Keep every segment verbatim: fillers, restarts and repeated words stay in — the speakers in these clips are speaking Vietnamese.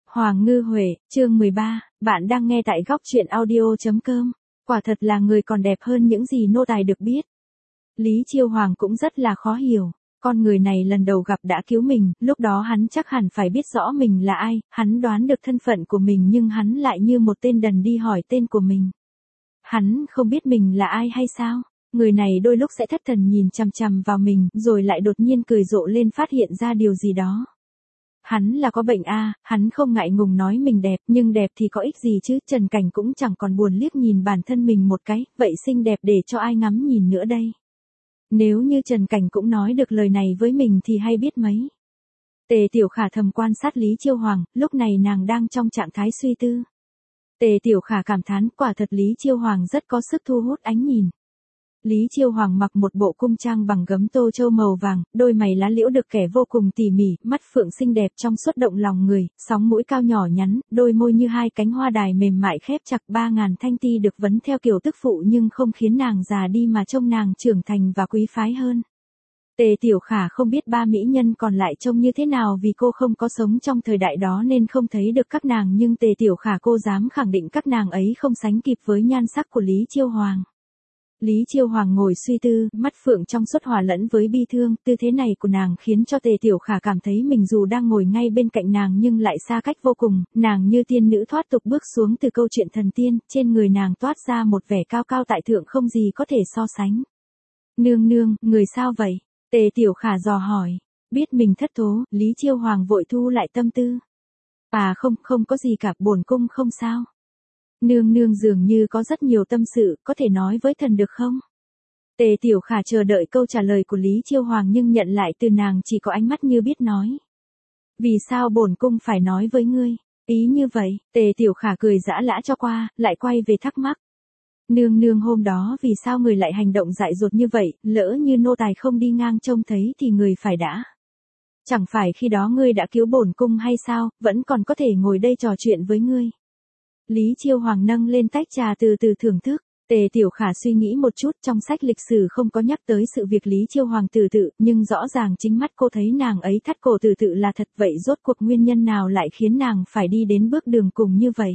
Hoàng Ngư Huệ, chương mười ba, bạn đang nghe tại góc truyện audio.com. Quả thật là người còn đẹp hơn những gì nô tài được biết. Lý Chiêu Hoàng cũng rất là khó hiểu. Con người này lần đầu gặp đã cứu mình, lúc đó hắn chắc hẳn phải biết rõ mình là ai, hắn đoán được thân phận của mình nhưng hắn lại như một tên đần đi hỏi tên của mình. Hắn không biết mình là ai hay sao? Người này đôi lúc sẽ thất thần nhìn chằm chằm vào mình, rồi lại đột nhiên cười rộ lên phát hiện ra điều gì đó. Hắn là có bệnh a, hắn không ngại ngùng nói mình đẹp, nhưng đẹp thì có ích gì chứ, Trần Cảnh cũng chẳng còn buồn liếc nhìn bản thân mình một cái, vậy xinh đẹp để cho ai ngắm nhìn nữa đây. Nếu như Trần Cảnh cũng nói được lời này với mình thì hay biết mấy. Tề Tiểu Khả thầm quan sát Lý Chiêu Hoàng, lúc này nàng đang trong trạng thái suy tư. Tề Tiểu Khả cảm thán, quả thật Lý Chiêu Hoàng rất có sức thu hút ánh nhìn. Lý Chiêu Hoàng mặc một bộ cung trang bằng gấm tô châu màu vàng, đôi mày lá liễu được kẻ vô cùng tỉ mỉ, mắt phượng xinh đẹp trong suốt động lòng người, sóng mũi cao nhỏ nhắn, đôi môi như hai cánh hoa đài mềm mại khép chặt, ba ngàn thanh ti được vấn theo kiểu tức phụ nhưng không khiến nàng già đi mà trông nàng trưởng thành và quý phái hơn. Tề Tiểu Khả không biết ba mỹ nhân còn lại trông như thế nào vì cô không có sống trong thời đại đó nên không thấy được các nàng, nhưng Tề Tiểu Khả cô dám khẳng định các nàng ấy không sánh kịp với nhan sắc của Lý Chiêu Hoàng. Lý Chiêu Hoàng ngồi suy tư, mắt phượng trong suốt hòa lẫn với bi thương, tư thế này của nàng khiến cho Tề Tiểu Khả cảm thấy mình dù đang ngồi ngay bên cạnh nàng nhưng lại xa cách vô cùng, nàng như tiên nữ thoát tục bước xuống từ câu chuyện thần tiên, trên người nàng toát ra một vẻ cao cao tại thượng không gì có thể so sánh. Nương nương, người sao vậy? Tề Tiểu Khả dò hỏi, biết mình thất thố, Lý Chiêu Hoàng vội thu lại tâm tư. À không, không có gì cả, bổn cung không sao. Nương nương dường như có rất nhiều tâm sự, có thể nói với thần được không? Tề Tiểu Khả chờ đợi câu trả lời của Lý Chiêu Hoàng nhưng nhận lại từ nàng chỉ có ánh mắt như biết nói. Vì sao bổn cung phải nói với ngươi? Ý như vậy, Tề Tiểu Khả cười giã lã cho qua, lại quay về thắc mắc. Nương nương hôm đó vì sao người lại hành động dại dột như vậy, lỡ như nô tài không đi ngang trông thấy thì người phải đã. Chẳng phải khi đó ngươi đã cứu bổn cung hay sao, vẫn còn có thể ngồi đây trò chuyện với ngươi. Lý Chiêu Hoàng nâng lên tách trà từ từ thưởng thức. Tề Tiểu Khả suy nghĩ một chút, trong sách lịch sử không có nhắc tới sự việc Lý Chiêu Hoàng tử tự, nhưng rõ ràng chính mắt cô thấy nàng ấy thắt cổ tử tự là thật, vậy rốt cuộc nguyên nhân nào lại khiến nàng phải đi đến bước đường cùng như vậy?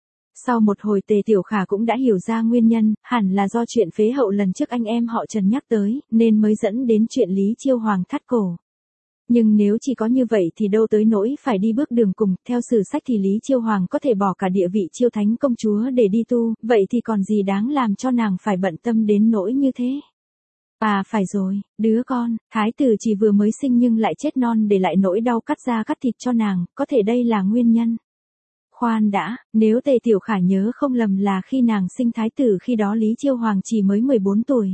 Sau một hồi Tề Tiểu Khả cũng đã hiểu ra nguyên nhân, hẳn là do chuyện phế hậu lần trước anh em họ Trần nhắc tới, nên mới dẫn đến chuyện Lý Chiêu Hoàng thắt cổ. Nhưng nếu chỉ có như vậy thì đâu tới nỗi phải đi bước đường cùng, theo sử sách thì Lý Chiêu Hoàng có thể bỏ cả địa vị Chiêu Thánh công chúa để đi tu, vậy thì còn gì đáng làm cho nàng phải bận tâm đến nỗi như thế. À phải rồi, đứa con, thái tử chỉ vừa mới sinh nhưng lại chết non để lại nỗi đau cắt da cắt thịt cho nàng, có thể đây là nguyên nhân. Khoan đã, nếu Tề Tiểu Khả nhớ không lầm là khi nàng sinh thái tử khi đó Lý Chiêu Hoàng chỉ mới mười bốn tuổi.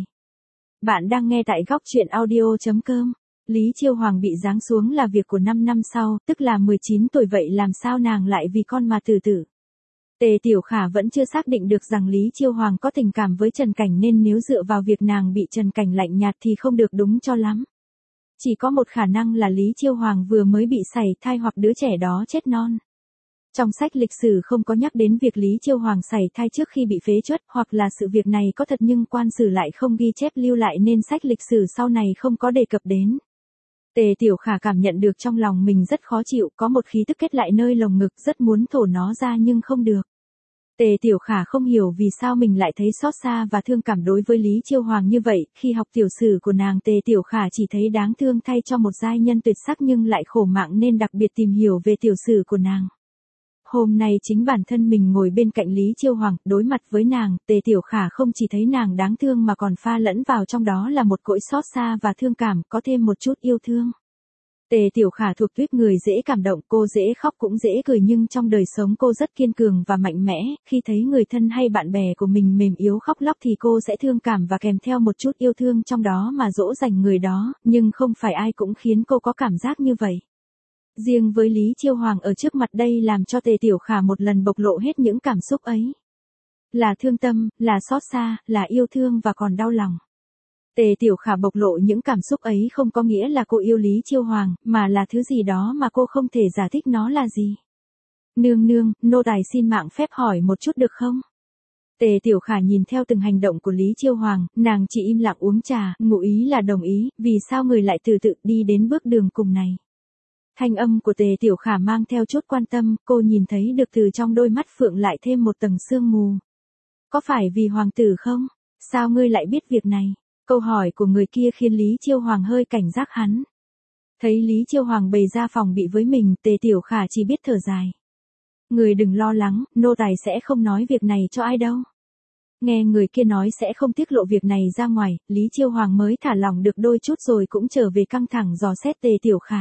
Bạn đang nghe tại góc truyện audio.com. Lý Chiêu Hoàng bị giáng xuống là việc của năm năm sau, tức là mười chín tuổi, vậy làm sao nàng lại vì con mà tử tử. Tề Tiểu Khả vẫn chưa xác định được rằng Lý Chiêu Hoàng có tình cảm với Trần Cảnh nên nếu dựa vào việc nàng bị Trần Cảnh lạnh nhạt thì không được đúng cho lắm. Chỉ có một khả năng là Lý Chiêu Hoàng vừa mới bị sảy thai hoặc đứa trẻ đó chết non. Trong sách lịch sử không có nhắc đến việc Lý Chiêu Hoàng sảy thai trước khi bị phế truất, hoặc là sự việc này có thật nhưng quan sử lại không ghi chép lưu lại nên sách lịch sử sau này không có đề cập đến. Tề Tiểu Khả cảm nhận được trong lòng mình rất khó chịu, có một khí tức kết lại nơi lồng ngực, rất muốn thổ nó ra nhưng không được. Tề Tiểu Khả không hiểu vì sao mình lại thấy xót xa và thương cảm đối với Lý Chiêu Hoàng như vậy, khi học tiểu sử của nàng Tề Tiểu Khả chỉ thấy đáng thương thay cho một giai nhân tuyệt sắc nhưng lại khổ mạng nên đặc biệt tìm hiểu về tiểu sử của nàng. Hôm nay chính bản thân mình ngồi bên cạnh Lý Chiêu Hoàng, đối mặt với nàng, Tề Tiểu Khả không chỉ thấy nàng đáng thương mà còn pha lẫn vào trong đó là một cỗi xót xa và thương cảm, có thêm một chút yêu thương. Tề Tiểu Khả thuộc tuýp người dễ cảm động, cô dễ khóc cũng dễ cười nhưng trong đời sống cô rất kiên cường và mạnh mẽ, khi thấy người thân hay bạn bè của mình mềm yếu khóc lóc thì cô sẽ thương cảm và kèm theo một chút yêu thương trong đó mà dỗ dành người đó, nhưng không phải ai cũng khiến cô có cảm giác như vậy. Riêng với Lý Chiêu Hoàng ở trước mặt đây làm cho Tề Tiểu Khả một lần bộc lộ hết những cảm xúc ấy. Là thương tâm, là xót xa, là yêu thương và còn đau lòng. Tề Tiểu Khả bộc lộ những cảm xúc ấy không có nghĩa là cô yêu Lý Chiêu Hoàng, mà là thứ gì đó mà cô không thể giải thích nó là gì. Nương nương, nô tài xin mạng phép hỏi một chút được không? Tề Tiểu Khả nhìn theo từng hành động của Lý Chiêu Hoàng, nàng chỉ im lặng uống trà, ngụ ý là đồng ý, vì sao người lại từ tự đi đến bước đường cùng này. Thanh âm của Tề Tiểu Khả mang theo chút quan tâm, cô nhìn thấy được từ trong đôi mắt Phượng lại thêm một tầng sương mù. Có phải vì hoàng tử không? Sao ngươi lại biết việc này? Câu hỏi của người kia khiến Lý Chiêu Hoàng hơi cảnh giác hắn. Thấy Lý Chiêu Hoàng bày ra phòng bị với mình, Tề Tiểu Khả chỉ biết thở dài. Người đừng lo lắng, nô tài sẽ không nói việc này cho ai đâu. Nghe người kia nói sẽ không tiết lộ việc này ra ngoài, Lý Chiêu Hoàng mới thả lỏng được đôi chút rồi cũng trở về căng thẳng dò xét Tề Tiểu Khả.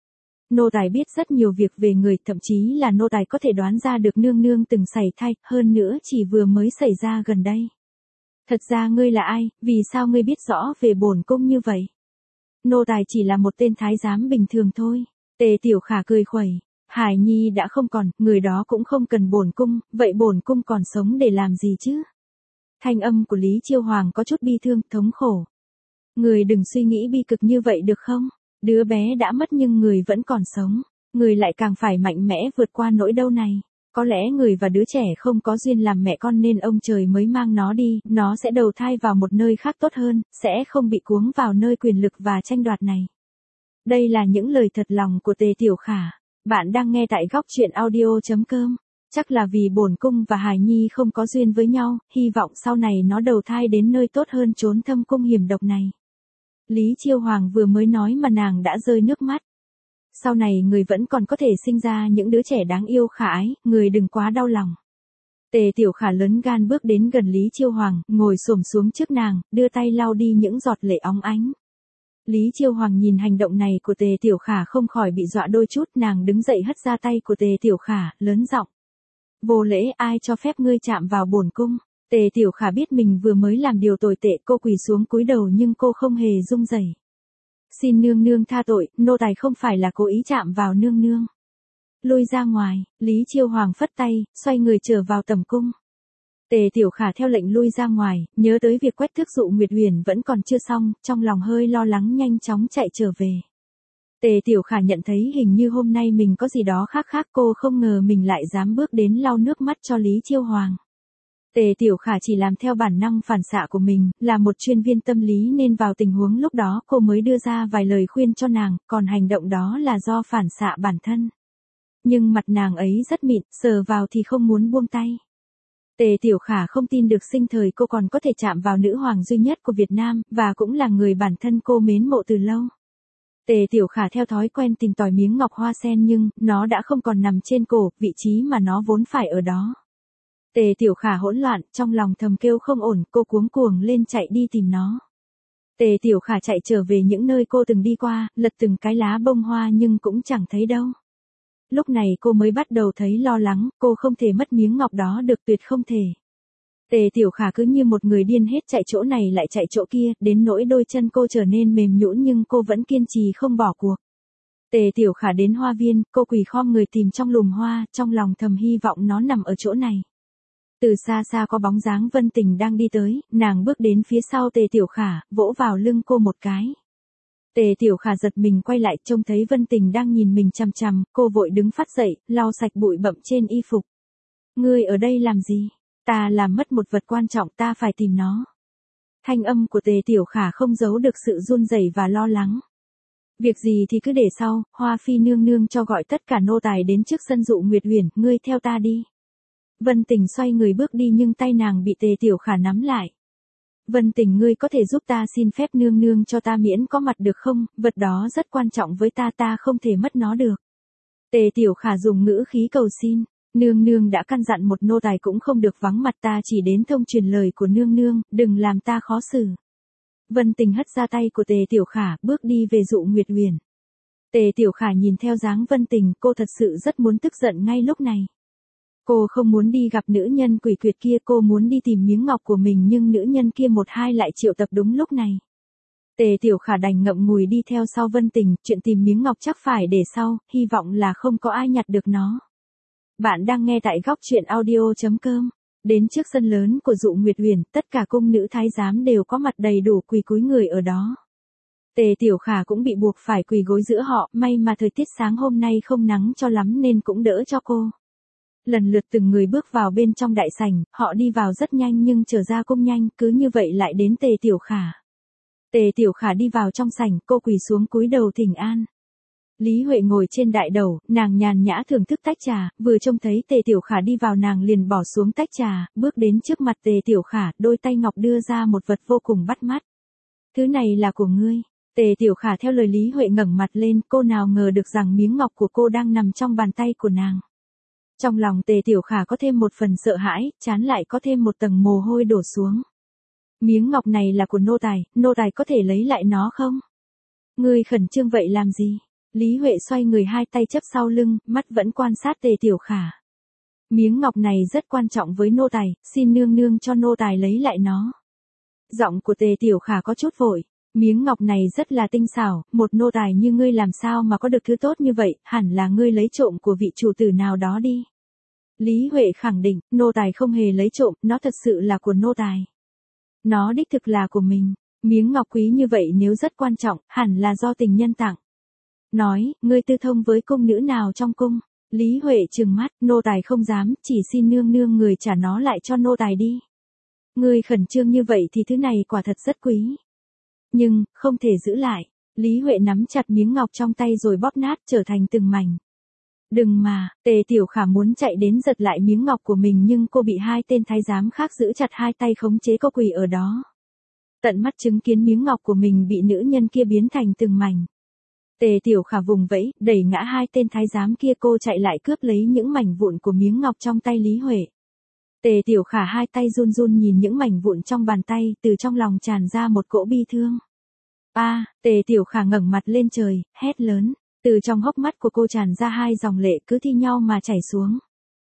Nô tài biết rất nhiều việc về người, thậm chí là nô tài có thể đoán ra được nương nương từng sảy thai, hơn nữa chỉ vừa mới xảy ra gần đây. Thật ra ngươi là ai, vì sao ngươi biết rõ về bổn cung như vậy? Nô tài chỉ là một tên thái giám bình thường thôi. Tề Tiểu Khả cười khuẩy. Hải Nhi đã không còn, người đó cũng không cần bổn cung, vậy bổn cung còn sống để làm gì chứ? Thanh âm của Lý Chiêu Hoàng có chút bi thương, thống khổ. Người đừng suy nghĩ bi cực như vậy được không? Đứa bé đã mất nhưng người vẫn còn sống. Người lại càng phải mạnh mẽ vượt qua nỗi đau này. Có lẽ người và đứa trẻ không có duyên làm mẹ con nên ông trời mới mang nó đi, nó sẽ đầu thai vào một nơi khác tốt hơn, sẽ không bị cuống vào nơi quyền lực và tranh đoạt này. Đây là những lời thật lòng của Tề Tiểu Khả. Bạn đang nghe tại góc truyện audio chấm com. Chắc là vì bổn cung và Hải Nhi không có duyên với nhau, hy vọng sau này nó đầu thai đến nơi tốt hơn trốn thâm cung hiểm độc này. Lý Chiêu Hoàng vừa mới nói mà nàng đã rơi nước mắt. Sau này người vẫn còn có thể sinh ra những đứa trẻ đáng yêu khả ái, người đừng quá đau lòng. Tề Tiểu Khả lớn gan bước đến gần Lý Chiêu Hoàng, ngồi xổm xuống trước nàng, đưa tay lau đi những giọt lệ óng ánh. Lý Chiêu Hoàng nhìn hành động này của Tề Tiểu Khả không khỏi bị dọa đôi chút, nàng đứng dậy hất ra tay của Tề Tiểu Khả, lớn giọng. Vô lễ, ai cho phép ngươi chạm vào bổn cung? Tề Tiểu Khả biết mình vừa mới làm điều tồi tệ, cô quỳ xuống cúi đầu nhưng cô không hề rung rẩy. Xin nương nương tha tội, nô tài không phải là cố ý chạm vào nương nương. Lui ra ngoài, Lý Chiêu Hoàng phất tay, xoay người trở vào tẩm cung. Tề Tiểu Khả theo lệnh lui ra ngoài, nhớ tới việc quét tước Dụ Nguyệt Huyền vẫn còn chưa xong, trong lòng hơi lo lắng nhanh chóng chạy trở về. Tề Tiểu Khả nhận thấy hình như hôm nay mình có gì đó khác khác, cô không ngờ mình lại dám bước đến lau nước mắt cho Lý Chiêu Hoàng. Tề Tiểu Khả chỉ làm theo bản năng phản xạ của mình, là một chuyên viên tâm lý nên vào tình huống lúc đó cô mới đưa ra vài lời khuyên cho nàng, còn hành động đó là do phản xạ bản thân. Nhưng mặt nàng ấy rất mịn, sờ vào thì không muốn buông tay. Tề Tiểu Khả không tin được sinh thời cô còn có thể chạm vào nữ hoàng duy nhất của Việt Nam, và cũng là người bản thân cô mến mộ từ lâu. Tề Tiểu Khả theo thói quen tìm tòi miếng ngọc hoa sen nhưng, nó đã không còn nằm trên cổ, vị trí mà nó vốn phải ở đó. Tề Tiểu Khả hỗn loạn, trong lòng thầm kêu không ổn, cô cuống cuồng lên chạy đi tìm nó. Tề Tiểu Khả chạy trở về những nơi cô từng đi qua, lật từng cái lá bông hoa nhưng cũng chẳng thấy đâu. Lúc này cô mới bắt đầu thấy lo lắng, cô không thể mất miếng ngọc đó được, tuyệt không thể. Tề Tiểu Khả cứ như một người điên hết chạy chỗ này lại chạy chỗ kia, đến nỗi đôi chân cô trở nên mềm nhũn nhưng cô vẫn kiên trì không bỏ cuộc. Tề Tiểu Khả đến hoa viên, cô quỳ khom người tìm trong lùm hoa, trong lòng thầm hy vọng nó nằm ở chỗ này. Từ xa xa có bóng dáng Vân Tình đang đi tới, nàng bước đến phía sau Tề Tiểu Khả, vỗ vào lưng cô một cái. Tề Tiểu Khả giật mình quay lại, trông thấy Vân Tình đang nhìn mình chằm chằm, cô vội đứng phát dậy, lau sạch bụi bặm trên y phục. Ngươi ở đây làm gì? Ta làm mất một vật quan trọng, ta phải tìm nó. Thanh âm của Tề Tiểu Khả không giấu được sự run rẩy và lo lắng. Việc gì thì cứ để sau, Hoa Phi nương nương cho gọi tất cả nô tài đến trước sân Dụ Nguyệt Huyền, ngươi theo ta đi. Vân Tình xoay người bước đi nhưng tay nàng bị Tề Tiểu Khả nắm lại. Vân Tình, ngươi có thể giúp ta xin phép nương nương cho ta miễn có mặt được không, vật đó rất quan trọng với ta, ta không thể mất nó được. Tề Tiểu Khả dùng ngữ khí cầu xin, nương nương đã căn dặn một nô tài cũng không được vắng mặt, ta chỉ đến thông truyền lời của nương nương, đừng làm ta khó xử. Vân Tình hất ra tay của Tề Tiểu Khả, bước đi về Dụ Nguyệt Huyền. Tề Tiểu Khả nhìn theo dáng Vân Tình, cô thật sự rất muốn tức giận ngay lúc này. Cô không muốn đi gặp nữ nhân quỷ quyệt kia, cô muốn đi tìm miếng ngọc của mình nhưng nữ nhân kia một hai lại triệu tập đúng lúc này. Tề Tiểu Khả đành ngậm ngùi đi theo sau Vân Tình, chuyện tìm miếng ngọc chắc phải để sau, hy vọng là không có ai nhặt được nó. Bạn đang nghe tại góc truyện audio chấm com. Đến trước sân lớn của Dụ Nguyệt Huyền, tất cả cung nữ thái giám đều có mặt đầy đủ quỳ cúi người ở đó. Tề Tiểu Khả cũng bị buộc phải quỳ gối giữa họ, may mà thời tiết sáng hôm nay không nắng cho lắm nên cũng đỡ cho cô. Lần lượt từng người bước vào bên trong đại sảnh, họ đi vào rất nhanh nhưng trở ra cung nhanh, cứ như vậy lại đến Tề Tiểu Khả. Tề Tiểu Khả đi vào trong sảnh, cô quỳ xuống cúi đầu thỉnh an. Lý Huệ ngồi trên đại đầu, nàng nhàn nhã thưởng thức tách trà, vừa trông thấy Tề Tiểu Khả đi vào nàng liền bỏ xuống tách trà, bước đến trước mặt Tề Tiểu Khả, đôi tay ngọc đưa ra một vật vô cùng bắt mắt. Thứ này là của ngươi. Tề Tiểu Khả theo lời Lý Huệ ngẩng mặt lên, cô nào ngờ được rằng miếng ngọc của cô đang nằm trong bàn tay của nàng. Trong lòng Tề Tiểu Khả có thêm một phần sợ hãi, trán lại có thêm một tầng mồ hôi đổ xuống. Miếng ngọc này là của nô tài, nô tài có thể lấy lại nó không? Ngươi khẩn trương vậy làm gì? Lý Huệ xoay người hai tay chấp sau lưng, mắt vẫn quan sát Tề Tiểu Khả. Miếng ngọc này rất quan trọng với nô tài, xin nương nương cho nô tài lấy lại nó. Giọng của Tề Tiểu Khả có chút vội. Miếng ngọc này rất là tinh xảo, một nô tài như ngươi làm sao mà có được thứ tốt như vậy, hẳn là ngươi lấy trộm của vị chủ tử nào đó đi. Lý Huệ khẳng định, nô tài không hề lấy trộm, nó thật sự là của nô tài. Nó đích thực là của mình, miếng ngọc quý như vậy nếu rất quan trọng, hẳn là do tình nhân tặng. Nói, ngươi tư thông với cung nữ nào trong cung? Lý Huệ trừng mắt, nô tài không dám, chỉ xin nương nương người trả nó lại cho nô tài đi. Ngươi khẩn trương như vậy thì thứ này quả thật rất quý. Nhưng, không thể giữ lại. Lý Huệ nắm chặt miếng ngọc trong tay rồi bóp nát trở thành từng mảnh. Đừng mà, Tề Tiểu Khả muốn chạy đến giật lại miếng ngọc của mình nhưng cô bị hai tên thái giám khác giữ chặt hai tay khống chế cô quỳ ở đó. Tận mắt chứng kiến miếng ngọc của mình bị nữ nhân kia biến thành từng mảnh. Tề Tiểu Khả vùng vẫy, đẩy ngã hai tên thái giám kia, cô chạy lại cướp lấy những mảnh vụn của miếng ngọc trong tay Lý Huệ. Tề Tiểu Khả hai tay run run nhìn những mảnh vụn trong bàn tay, từ trong lòng tràn ra một cỗ bi thương. A, à, Tề Tiểu Khả ngẩng mặt lên trời, hét lớn, từ trong hốc mắt của cô tràn ra hai dòng lệ cứ thi nhau mà chảy xuống.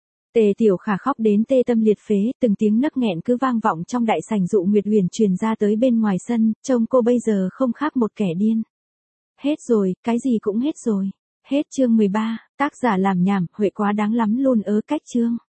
Tề Tiểu Khả khóc đến tê tâm liệt phế, từng tiếng nấc nghẹn cứ vang vọng trong đại sảnh Dụ Nguyệt Huyền truyền ra tới bên ngoài sân, trông cô bây giờ không khác một kẻ điên. Hết rồi, cái gì cũng hết rồi. Hết chương mười ba, tác giả làm nhảm, Huệ quá đáng lắm luôn ớ cách chương.